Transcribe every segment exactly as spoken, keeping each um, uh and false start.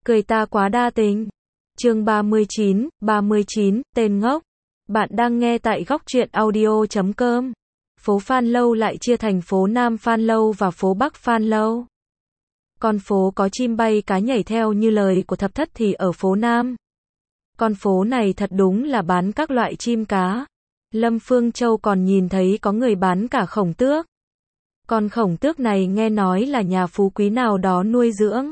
Cười ta quá đa tình. Chương ba mươi chín, ba mươi chín, tên ngốc. Bạn đang nghe tại góc truyện audio chấm com. Phố Phan Lâu lại chia thành phố Nam Phan Lâu và phố Bắc Phan Lâu. Con phố có chim bay cá nhảy theo như lời của thập thất thì ở phố Nam. Con phố này thật đúng là bán các loại chim cá. Lâm Phương Châu còn nhìn thấy có người bán cả khổng tước. Con khổng tước này nghe nói là nhà phú quý nào đó nuôi dưỡng.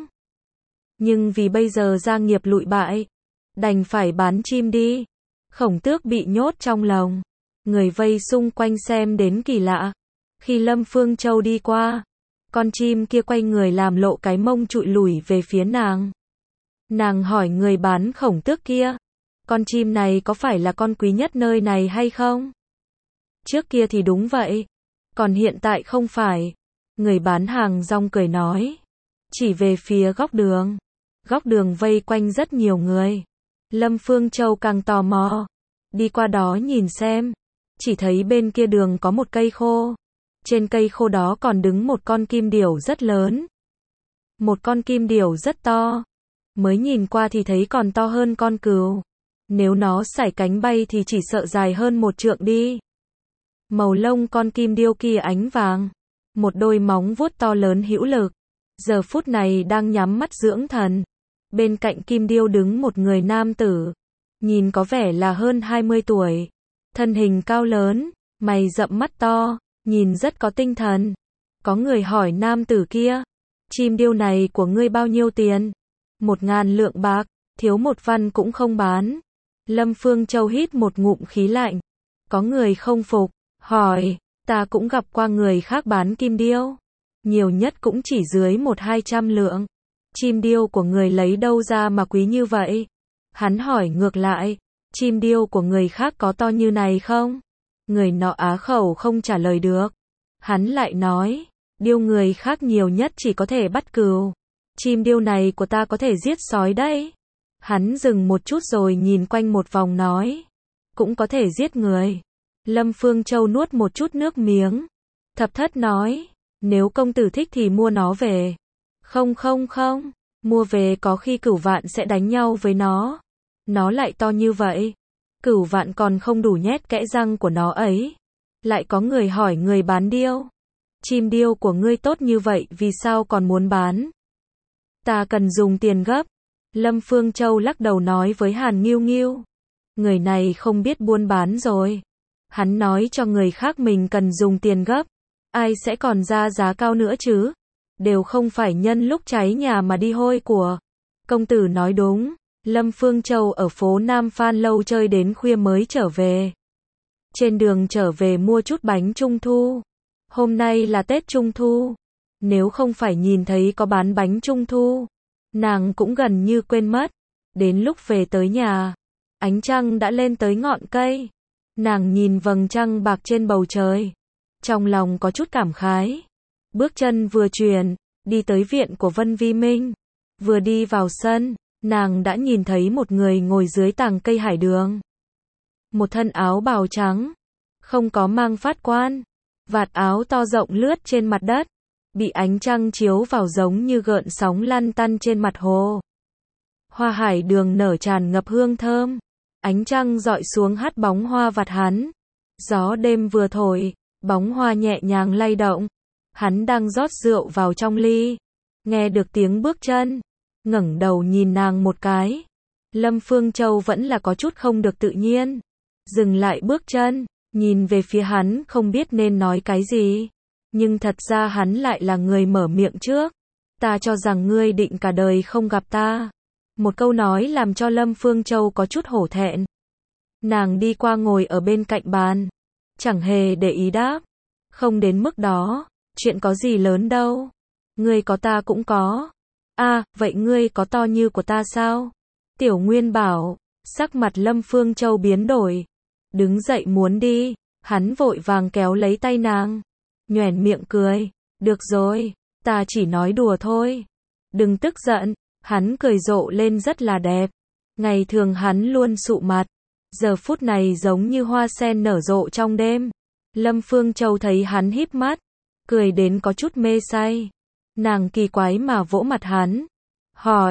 Nhưng vì bây giờ gia nghiệp lụi bại, đành phải bán chim đi. Khổng tước bị nhốt trong lồng. Người vây xung quanh xem đến kỳ lạ. Khi Lâm Phương Châu đi qua, con chim kia quay người làm lộ cái mông trụi lủi về phía nàng. Nàng hỏi người bán khổng tước kia, con chim này có phải là con quý nhất nơi này hay không? Trước kia thì đúng vậy, còn hiện tại không phải. Người bán hàng rong cười nói, chỉ về phía góc đường. Góc đường vây quanh rất nhiều người. Lâm Phương Châu càng tò mò, đi qua đó nhìn xem. Chỉ thấy bên kia đường có một cây khô. Trên cây khô đó còn đứng một con kim điểu rất lớn. Một con kim điểu rất to. Mới nhìn qua thì thấy còn to hơn con cừu. Nếu nó sải cánh bay thì chỉ sợ dài hơn một trượng đi. Màu lông con kim điêu kia ánh vàng. Một đôi móng vuốt to lớn hữu lực. Giờ phút này đang nhắm mắt dưỡng thần. Bên cạnh kim điêu đứng một người nam tử. Nhìn có vẻ là hơn hai mươi tuổi. Thân hình cao lớn, mày rậm mắt to, nhìn rất có tinh thần. Có người hỏi nam tử kia, chim điêu này của ngươi bao nhiêu tiền? Một ngàn lượng bạc, thiếu một văn cũng không bán. Lâm Phương Châu hít một ngụm khí lạnh. Có người không phục, hỏi, ta cũng gặp qua người khác bán kim điêu. Nhiều nhất cũng chỉ dưới một hai trăm lượng. Chim điêu của người lấy đâu ra mà quý như vậy? Hắn hỏi ngược lại, chim điêu của người khác có to như này không? Người nọ á khẩu không trả lời được. Hắn lại nói, điêu người khác nhiều nhất chỉ có thể bắt cừu. Chim điêu này của ta có thể giết sói đấy. Hắn dừng một chút rồi nhìn quanh một vòng nói, cũng có thể giết người. Lâm Phương Châu nuốt một chút nước miếng. Thập thất nói, nếu công tử thích thì mua nó về. Không không không, mua về có khi cửu vạn sẽ đánh nhau với nó. Nó lại to như vậy. Cửu vạn còn không đủ nhét kẽ răng của nó ấy. Lại có người hỏi người bán điêu, chim điêu của ngươi tốt như vậy vì sao còn muốn bán? Ta cần dùng tiền gấp. Lâm Phương Châu lắc đầu nói với Hàn Nghiêu Nghiêu. Người này không biết buôn bán rồi. Hắn nói cho người khác mình cần dùng tiền gấp. Ai sẽ còn ra giá cao nữa chứ? Đều không phải nhân lúc cháy nhà mà đi hôi của. Công tử nói đúng. Lâm Phương Châu ở phố Nam Phan Lâu chơi đến khuya mới trở về. Trên đường trở về mua chút bánh trung thu. Hôm nay là Tết Trung Thu. Nếu không phải nhìn thấy có bán bánh trung thu, nàng cũng gần như quên mất. Đến lúc về tới nhà, ánh trăng đã lên tới ngọn cây. Nàng nhìn vầng trăng bạc trên bầu trời. Trong lòng có chút cảm khái. Bước chân vừa chuyển, đi tới viện của Vân Vi Minh. Vừa đi vào sân, nàng đã nhìn thấy một người ngồi dưới tàng cây hải đường. Một thân áo bào trắng, không có mang phát quan. Vạt áo to rộng lướt trên mặt đất, bị ánh trăng chiếu vào giống như gợn sóng lăn tăn trên mặt hồ. Hoa hải đường nở tràn ngập hương thơm. Ánh trăng dọi xuống hắt bóng hoa vạt hắn. Gió đêm vừa thổi, bóng hoa nhẹ nhàng lay động. Hắn đang rót rượu vào trong ly. Nghe được tiếng bước chân, ngẩng đầu nhìn nàng một cái. Lâm Phương Châu vẫn là có chút không được tự nhiên. Dừng lại bước chân, nhìn về phía hắn không biết nên nói cái gì. Nhưng thật ra hắn lại là người mở miệng trước. Ta cho rằng ngươi định cả đời không gặp ta. Một câu nói làm cho Lâm Phương Châu có chút hổ thẹn. Nàng đi qua ngồi ở bên cạnh bàn. Chẳng hề để ý đáp. Không đến mức đó, chuyện có gì lớn đâu. Ngươi có ta cũng có. À, vậy ngươi có to như của ta sao? Tiểu Nguyên bảo. Sắc mặt Lâm Phương Châu biến đổi. Đứng dậy muốn đi. Hắn vội vàng kéo lấy tay nàng. Nhoẻn miệng cười. Được rồi, ta chỉ nói đùa thôi. Đừng tức giận. Hắn cười rộ lên rất là đẹp. Ngày thường hắn luôn sụ mặt. Giờ phút này giống như hoa sen nở rộ trong đêm. Lâm Phương Châu thấy hắn híp mắt. Cười đến có chút mê say. Nàng kỳ quái mà vỗ mặt hắn. Hỏi,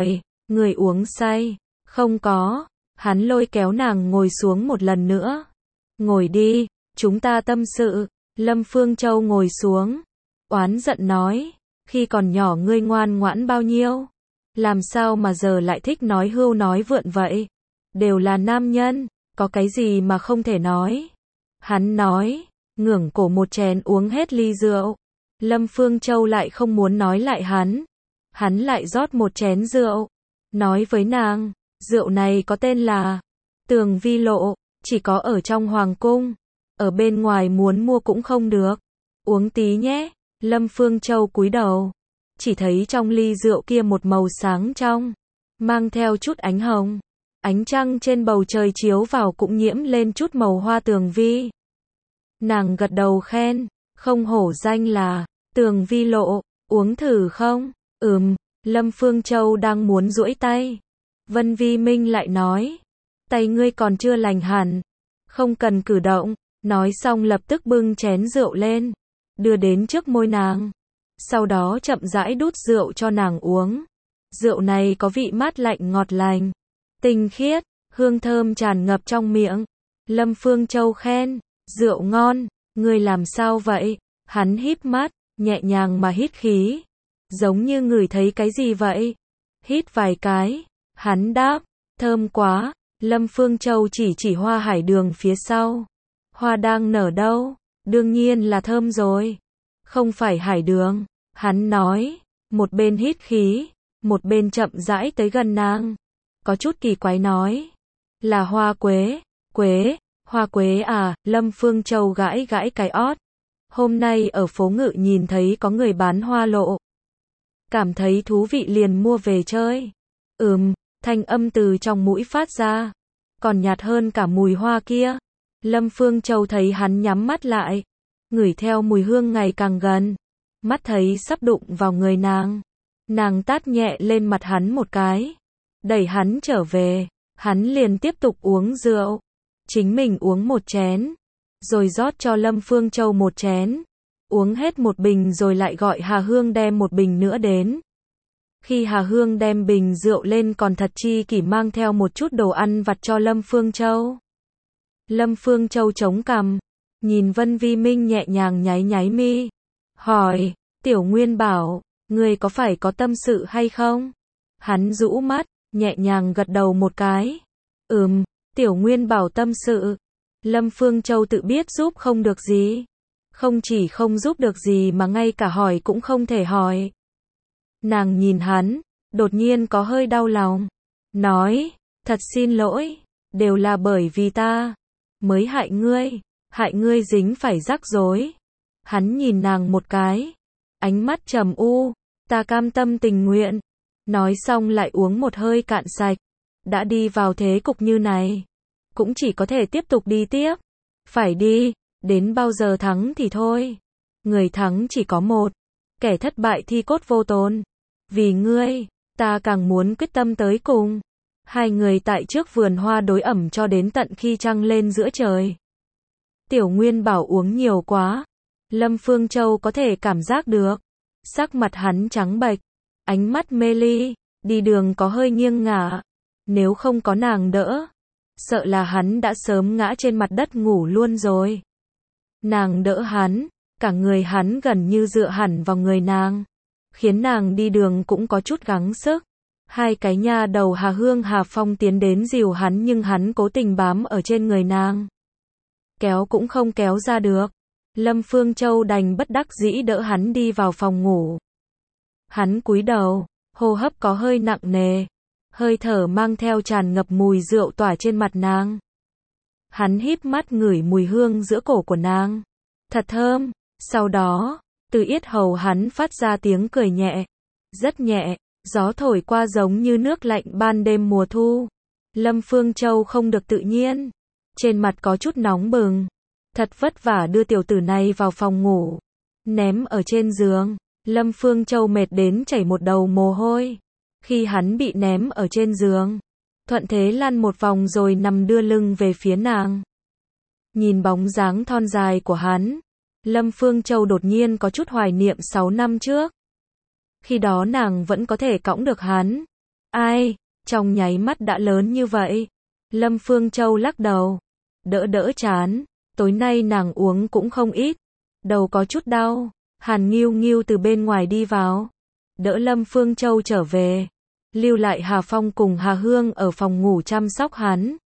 Người uống say. Không có. Hắn lôi kéo nàng ngồi xuống một lần nữa. Ngồi đi, chúng ta tâm sự. Lâm Phương Châu ngồi xuống. Oán giận nói. Khi còn nhỏ ngươi ngoan ngoãn bao nhiêu? Làm sao mà giờ lại thích nói hưu nói vượn vậy? Đều là nam nhân, có cái gì mà không thể nói? Hắn nói, ngưỡng cổ một chén uống hết ly rượu. Lâm Phương Châu lại không muốn nói lại hắn. Hắn lại rót một chén rượu. Nói với nàng, rượu này có tên là Tường Vi Lộ, chỉ có ở trong hoàng cung. Ở bên ngoài muốn mua cũng không được. Uống tí nhé. Lâm Phương Châu cúi đầu. Chỉ thấy trong ly rượu kia một màu sáng trong. Mang theo chút ánh hồng. Ánh trăng trên bầu trời chiếu vào cũng nhiễm lên chút màu hoa tường vi. Nàng gật đầu khen. Không hổ danh là Tường Vi Lộ. Uống thử không? Ừm. Lâm Phương Châu đang muốn duỗi tay. Vân Vi Minh lại nói. Tay ngươi còn chưa lành hẳn. Không cần cử động. Nói xong lập tức bưng chén rượu lên. Đưa đến trước môi nàng. Sau đó chậm rãi đút rượu cho nàng uống. Rượu này có vị mát lạnh ngọt lành. Tinh khiết. Hương thơm tràn ngập trong miệng. Lâm Phương Châu khen. Rượu ngon. Ngươi làm sao vậy? Hắn híp mắt. Nhẹ nhàng mà hít khí. Giống như ngửi thấy cái gì vậy? Hít vài cái. Hắn đáp. Thơm quá. Lâm Phương Châu chỉ chỉ hoa hải đường phía sau. Hoa đang nở đâu? Đương nhiên là thơm rồi. Không phải hải đường. Hắn nói. Một bên hít khí. Một bên chậm rãi tới gần nàng. Có chút kỳ quái nói. Là hoa quế. Quế. Hoa quế à? Lâm Phương Châu gãi gãi cái ót. Hôm nay ở phố Ngự nhìn thấy có người bán hoa lộ. Cảm thấy thú vị liền mua về chơi. Ừm. Thanh âm từ trong mũi phát ra. Còn nhạt hơn cả mùi hoa kia. Lâm Phương Châu thấy hắn nhắm mắt lại. Ngửi theo mùi hương ngày càng gần. Mắt thấy sắp đụng vào người nàng. Nàng tát nhẹ lên mặt hắn một cái. Đẩy hắn trở về. Hắn liền tiếp tục uống rượu. Chính mình uống một chén. Rồi rót cho Lâm Phương Châu một chén. Uống hết một bình rồi lại gọi Hà Hương đem một bình nữa đến. Khi Hà Hương đem bình rượu lên còn thật chi kỷ mang theo một chút đồ ăn vặt cho Lâm Phương Châu. Lâm Phương Châu chống cằm, nhìn Vân Vi Minh nhẹ nhàng nháy nháy mi. Hỏi, Tiểu Nguyên bảo, ngươi có phải có tâm sự hay không? Hắn rũ mắt, nhẹ nhàng gật đầu một cái. Ừm, Tiểu Nguyên bảo tâm sự. Lâm Phương Châu tự biết giúp không được gì. Không chỉ không giúp được gì mà ngay cả hỏi cũng không thể hỏi. Nàng nhìn hắn, đột nhiên có hơi đau lòng. Nói, thật xin lỗi, đều là bởi vì ta. Mới hại ngươi, hại ngươi dính phải rắc rối. Hắn nhìn nàng một cái. Ánh mắt trầm u, ta cam tâm tình nguyện. Nói xong lại uống một hơi cạn sạch. Đã đi vào thế cục như này. Cũng chỉ có thể tiếp tục đi tiếp. Phải đi, đến bao giờ thắng thì thôi. Người thắng chỉ có một. Kẻ thất bại thi cốt vô tồn. Vì ngươi, ta càng muốn quyết tâm tới cùng. Hai người tại trước vườn hoa đối ẩm cho đến tận khi trăng lên giữa trời. Tiểu Nguyên bảo uống nhiều quá. Lâm Phương Châu có thể cảm giác được. Sắc mặt hắn trắng bệch. Ánh mắt mê ly. Đi đường có hơi nghiêng ngả. Nếu không có nàng đỡ. Sợ là hắn đã sớm ngã trên mặt đất ngủ luôn rồi. Nàng đỡ hắn. Cả người hắn gần như dựa hẳn vào người nàng. Khiến nàng đi đường cũng có chút gắng sức. Hai cái nha đầu Hà Hương Hà Phong tiến đến dìu hắn nhưng hắn cố tình bám ở trên người nàng. Kéo cũng không kéo ra được. Lâm Phương Châu đành bất đắc dĩ đỡ hắn đi vào phòng ngủ. Hắn cúi đầu, hô hấp có hơi nặng nề. Hơi thở mang theo tràn ngập mùi rượu tỏa trên mặt nàng. Hắn híp mắt ngửi mùi hương giữa cổ của nàng. Thật thơm. Sau đó, từ yết hầu hắn phát ra tiếng cười nhẹ. Rất nhẹ. Gió thổi qua giống như nước lạnh ban đêm mùa thu. Lâm Phương Châu không được tự nhiên. Trên mặt có chút nóng bừng. Thật vất vả đưa tiểu tử này vào phòng ngủ. Ném ở trên giường. Lâm Phương Châu mệt đến chảy một đầu mồ hôi. Khi hắn bị ném ở trên giường. Thuận thế lăn một vòng rồi nằm đưa lưng về phía nàng. Nhìn bóng dáng thon dài của hắn. Lâm Phương Châu đột nhiên có chút hoài niệm sáu năm trước. Khi đó nàng vẫn có thể cõng được hắn. Ai, trong nháy mắt đã lớn như vậy. Lâm Phương Châu lắc đầu, đỡ đỡ chán, tối nay nàng uống cũng không ít, đầu có chút đau. Hàn Nghiêu Nghiêu từ bên ngoài đi vào, đỡ Lâm Phương Châu trở về, lưu lại Hà Phong cùng Hà Hương ở phòng ngủ chăm sóc hắn.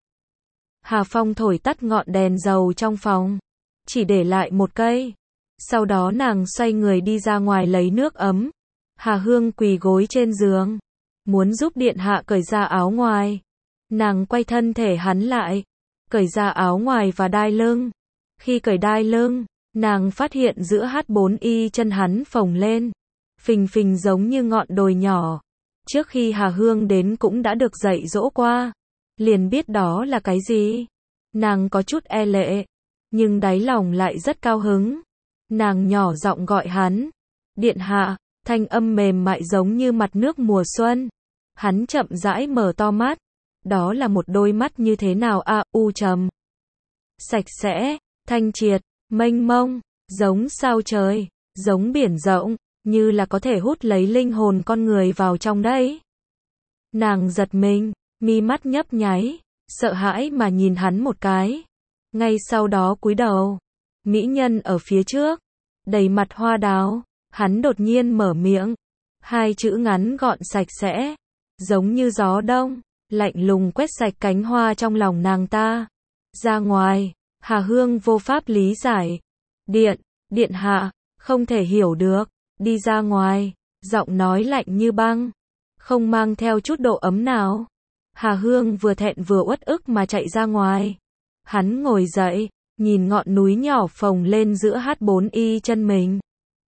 Hà Phong thổi tắt ngọn đèn dầu trong phòng, chỉ để lại một cây. Sau đó nàng xoay người đi ra ngoài lấy nước ấm. Hà Hương quỳ gối trên giường, muốn giúp điện hạ cởi ra áo ngoài. Nàng quay thân thể hắn lại, cởi ra áo ngoài và đai lưng. Khi cởi đai lưng, nàng phát hiện giữa H bốn y chân hắn phồng lên, phình phình giống như ngọn đồi nhỏ. Trước khi Hà Hương đến cũng đã được dạy dỗ qua, liền biết đó là cái gì. Nàng có chút e lệ, nhưng đáy lòng lại rất cao hứng. Nàng nhỏ giọng gọi hắn, điện hạ, thanh âm mềm mại giống như mặt nước mùa xuân. Hắn chậm rãi mở to mắt, đó là một đôi mắt như thế nào a, à, u trầm, sạch sẽ, thanh triệt, mênh mông, giống sao trời, giống biển rộng, như là có thể hút lấy linh hồn con người vào trong đấy. Nàng giật mình, mi mắt nhấp nháy, sợ hãi mà nhìn hắn một cái. Ngay sau đó cúi đầu, mỹ nhân ở phía trước, đầy mặt hoa đào, hắn đột nhiên mở miệng. Hai chữ ngắn gọn sạch sẽ, giống như gió đông, lạnh lùng quét sạch cánh hoa trong lòng nàng ta. Ra ngoài, Hà Hương vô pháp lý giải. Điện, điện hạ, không thể hiểu được. Đi ra ngoài, giọng nói lạnh như băng, không mang theo chút độ ấm nào. Hà Hương vừa thẹn vừa uất ức mà chạy ra ngoài. Hắn ngồi dậy, nhìn ngọn núi nhỏ phồng lên giữa H bốn y chân mình.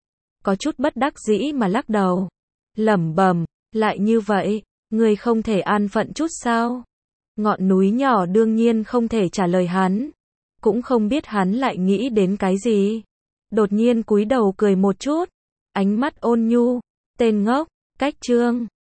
Có chút bất đắc dĩ mà lắc đầu, lẩm bẩm, lại như vậy, người không thể an phận chút sao? Ngọn núi nhỏ đương nhiên không thể trả lời hắn, cũng không biết hắn lại nghĩ đến cái gì. Đột nhiên cúi đầu cười một chút, ánh mắt ôn nhu, tên ngốc, cách chương.